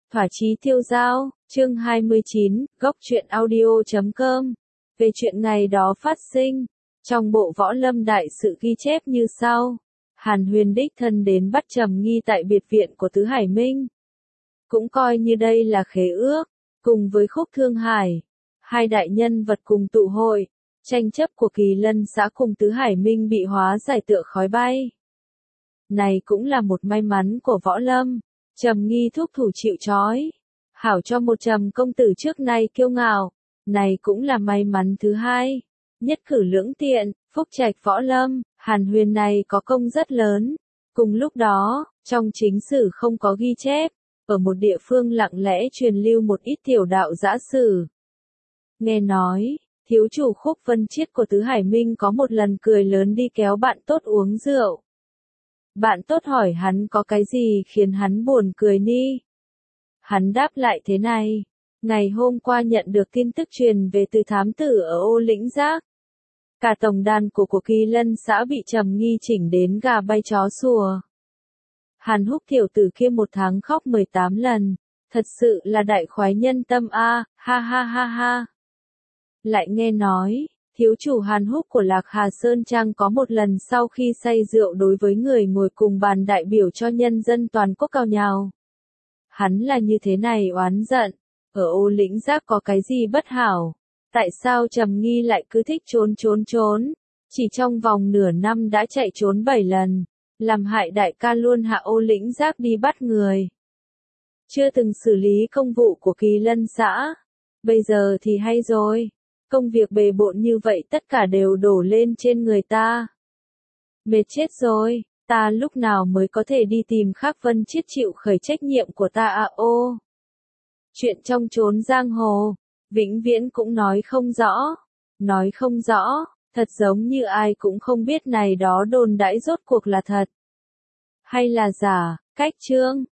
Thỏa chí tiêu dao, chương 29, góc truyện audio.com. Về chuyện ngày đó phát sinh, trong bộ Võ Lâm đại sự ghi chép như sau. Hàn Huyền đích thân đến bắt Trầm Nghi tại biệt viện của Tứ Hải Minh. Cũng coi như đây là khế ước, cùng với Khúc Thương Hải. Hai đại nhân vật cùng tụ hội, tranh chấp của Kỳ Lân xã cùng Tứ Hải Minh bị hóa giải tựa khói bay. Này cũng là một may mắn của Võ Lâm. Trầm Nghi thúc thủ chịu trói, hảo cho một Trầm công tử trước nay kiêu ngạo, này cũng là may mắn thứ hai. Nhất cử lưỡng tiện, phúc trạch Võ Lâm, Hàn Huyền này có công rất lớn. Cùng lúc đó, trong chính sử không có ghi chép, ở một địa phương lặng lẽ truyền lưu một ít tiểu đạo dã sử. Nghe nói, thiếu chủ Khúc Vân Chiết của Tứ Hải Minh có một lần cười lớn đi kéo bạn tốt uống rượu. Bạn tốt hỏi hắn có cái gì khiến hắn buồn cười ni? Hắn đáp lại thế này, ngày hôm qua nhận được tin tức truyền về từ thám tử ở Ô Lĩnh Giác. Cả tổng đàn của Kỳ Lân xã bị Trầm Nghi chỉnh đến gà bay chó sủa. Hàn Húc tiểu tử kia một tháng khóc 18 lần, thật sự là đại khoái nhân tâm a, ha ha ha ha. Lại nghe nói, thiếu chủ Hàn Húc của Lạc Hà Sơn Trang có một lần sau khi say rượu đối với người ngồi cùng bàn đại biểu cho nhân dân toàn quốc cào nhào. Hắn là như thế này oán giận, ở Ô Lĩnh Giác có cái gì bất hảo? Tại sao Trầm Nghi lại cứ thích trốn? Chỉ trong vòng nửa năm đã chạy trốn 7 lần, làm hại đại ca luôn hạ Ô Lĩnh Giác đi bắt người. Chưa từng xử lý công vụ của Kỳ Lân xã. Bây giờ thì hay rồi. Công việc bề bộn như vậy tất cả đều đổ lên trên người ta. Mệt chết rồi, ta lúc nào mới có thể đi tìm Khắc Vân Chiết chịu khởi trách nhiệm của ta à ô. Chuyện trong chốn giang hồ, vĩnh viễn cũng nói không rõ, thật giống như ai cũng không biết này đó đồn đãi rốt cuộc là thật hay là giả. Cách chương